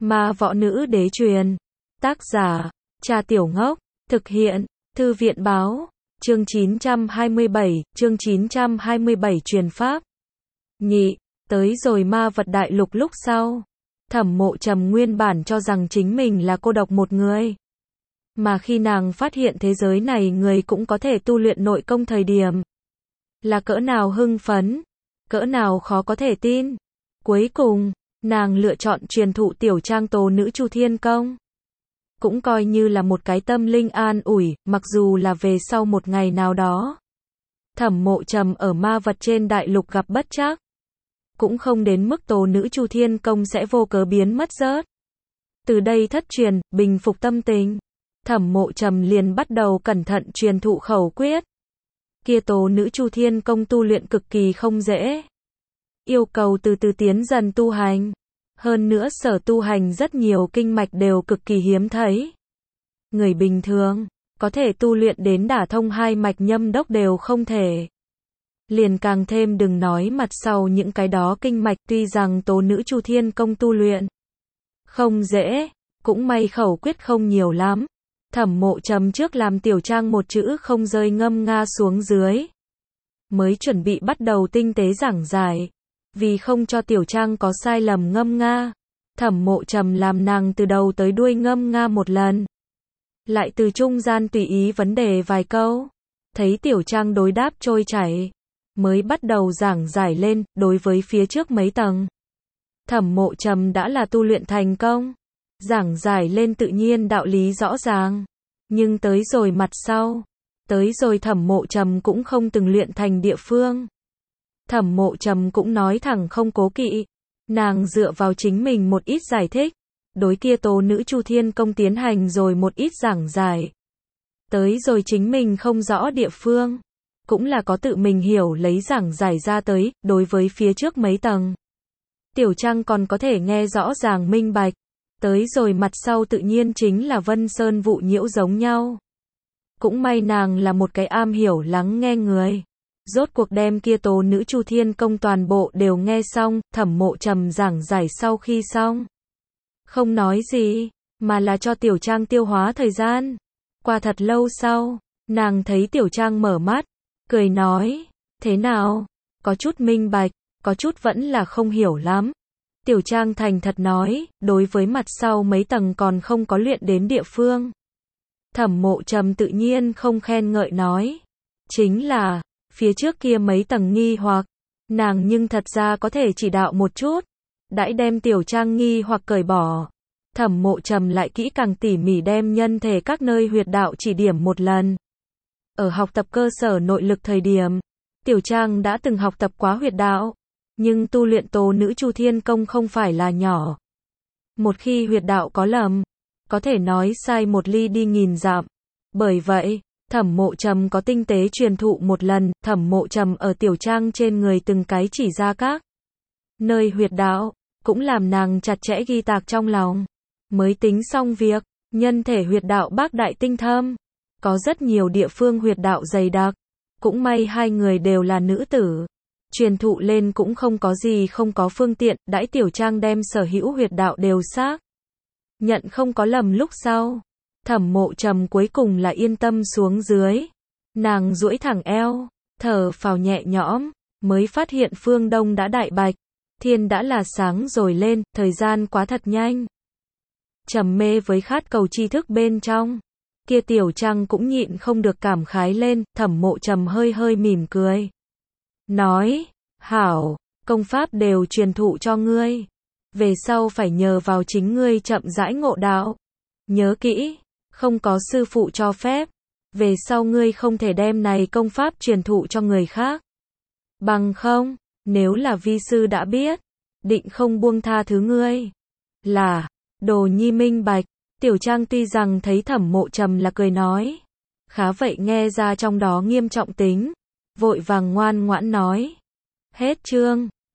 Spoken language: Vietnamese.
Ma võ nữ đế truyền. Tác giả, Trà Tiểu Ngốc. Thực hiện, Thư viện báo. Chương 927 truyền pháp. Nhị, tới rồi ma vật đại lục lúc sau. Thẩm Mộ Trầm nguyên bản cho rằng chính mình là cô độc một người. Mà khi nàng phát hiện thế giới này người cũng có thể tu luyện nội công thời điểm. Là cỡ nào hưng phấn, cỡ nào khó có thể tin. Cuối cùng, nàng lựa chọn truyền thụ tiểu trang tố nữ Chu Thiên Công. Cũng coi như là một cái tâm linh an ủi, mặc dù là về sau một ngày nào đó. Thẩm Mộ Trầm ở ma vật trên đại lục gặp bất trắc. Cũng không đến mức tố nữ Chu Thiên Công sẽ vô cớ biến mất rớt. Từ đây thất truyền, bình phục tâm tình. Thẩm Mộ Trầm liền bắt đầu cẩn thận truyền thụ khẩu quyết. Kia tố nữ Chu Thiên Công tu luyện cực kỳ không dễ. Yêu cầu từ từ tiến dần tu hành. Hơn nữa sở tu hành rất nhiều kinh mạch đều cực kỳ hiếm thấy. Người bình thường, có thể tu luyện đến đả thông hai mạch nhâm đốc đều không thể. Liền càng thêm đừng nói mặt sau những cái đó kinh mạch, tuy rằng tố nữ Chu Thiên Công tu luyện không dễ, cũng may khẩu quyết không nhiều lắm. Thẩm Mộ Trầm trước làm tiểu trang một chữ không rơi ngâm nga xuống dưới. Mới chuẩn bị bắt đầu tinh tế giảng giải. Vì không cho tiểu trang có sai lầm ngâm nga, Thẩm Mộ Trầm làm nàng từ đầu tới đuôi ngâm nga một lần. Lại từ trung gian tùy ý vấn đề vài câu. Thấy tiểu trang đối đáp trôi chảy. Mới bắt đầu giảng giải lên, đối với phía trước mấy tầng. Thẩm Mộ Trầm đã là tu luyện thành công. Giảng giải lên tự nhiên đạo lý rõ ràng. Nhưng tới rồi mặt sau. Tới rồi Thẩm Mộ Trầm cũng không từng luyện thành địa phương. Thẩm Mộ Trầm cũng nói thẳng không cố kỵ. Nàng dựa vào chính mình một ít giải thích. Đối kia tố nữ Chu Thiên Công tiến hành rồi một ít giảng giải. Tới rồi chính mình không rõ địa phương. Cũng là có tự mình hiểu lấy giảng giải ra tới, đối với phía trước mấy tầng. Tiểu trang còn có thể nghe rõ ràng minh bạch. Tới rồi mặt sau tự nhiên chính là Vân Sơn Vụ Nhiễu giống nhau. Cũng may nàng là một cái am hiểu lắng nghe người. Rốt cuộc đem kia tố nữ Chu Thiên Công toàn bộ đều nghe xong, Thẩm Mộ Trầm giảng giải sau khi xong. Không nói gì, mà là cho tiểu trang tiêu hóa thời gian. Qua thật lâu sau, nàng thấy tiểu trang mở mắt, cười nói, thế nào, có chút minh bạch, có chút vẫn là không hiểu lắm. Tiểu trang thành thật nói, đối với mặt sau mấy tầng còn không có luyện đến địa phương. Thẩm Mộ Trầm tự nhiên không khen ngợi nói, chính là, phía trước kia mấy tầng nghi hoặc, nàng nhưng thật ra có thể chỉ đạo một chút. Đãi đem tiểu trang nghi hoặc cởi bỏ. Thẩm Mộ Trầm lại kỹ càng tỉ mỉ đem nhân thể các nơi huyệt đạo chỉ điểm một lần. Ở học tập cơ sở nội lực thời điểm, tiểu trang đã từng học tập quá huyệt đạo. Nhưng tu luyện tố nữ Chu Thiên Công không phải là nhỏ. Một khi huyệt đạo có lầm, có thể nói sai một ly đi nghìn dặm. Bởi vậy, Thẩm Mộ Trầm có tinh tế truyền thụ một lần, Thẩm Mộ Trầm ở tiểu trang trên người từng cái chỉ ra các nơi huyệt đạo, cũng làm nàng chặt chẽ ghi tạc trong lòng. Mới tính xong việc, nhân thể huyệt đạo bác đại tinh thâm, có rất nhiều địa phương huyệt đạo dày đặc. Cũng may hai người đều là nữ tử. Truyền thụ lên cũng không có gì không có phương tiện, đãi tiểu trang đem sở hữu huyệt đạo đều xác nhận không có lầm lúc sau. Thẩm Mộ Trầm cuối cùng là yên tâm xuống dưới. Nàng duỗi thẳng eo, thở phào nhẹ nhõm, mới phát hiện phương đông đã đại bạch. Thiên đã là sáng rồi lên, thời gian quá thật nhanh. Trầm mê với khát cầu tri thức bên trong. Kia tiểu trang cũng nhịn không được cảm khái lên, Thẩm Mộ Trầm hơi hơi mỉm cười. Nói, hảo, công pháp đều truyền thụ cho ngươi. Về sau phải nhờ vào chính ngươi chậm rãi ngộ đạo. Nhớ kỹ, không có sư phụ cho phép. Về sau ngươi không thể đem này công pháp truyền thụ cho người khác. Bằng không, nếu là vi sư đã biết, định không buông tha thứ ngươi. Là, đồ nhi minh bạch. Tiểu trang tuy rằng thấy Thẩm Mộ Trầm là cười nói. Khá vậy nghe ra trong đó nghiêm trọng tính. Vội vàng ngoan ngoãn nói. Hết chương.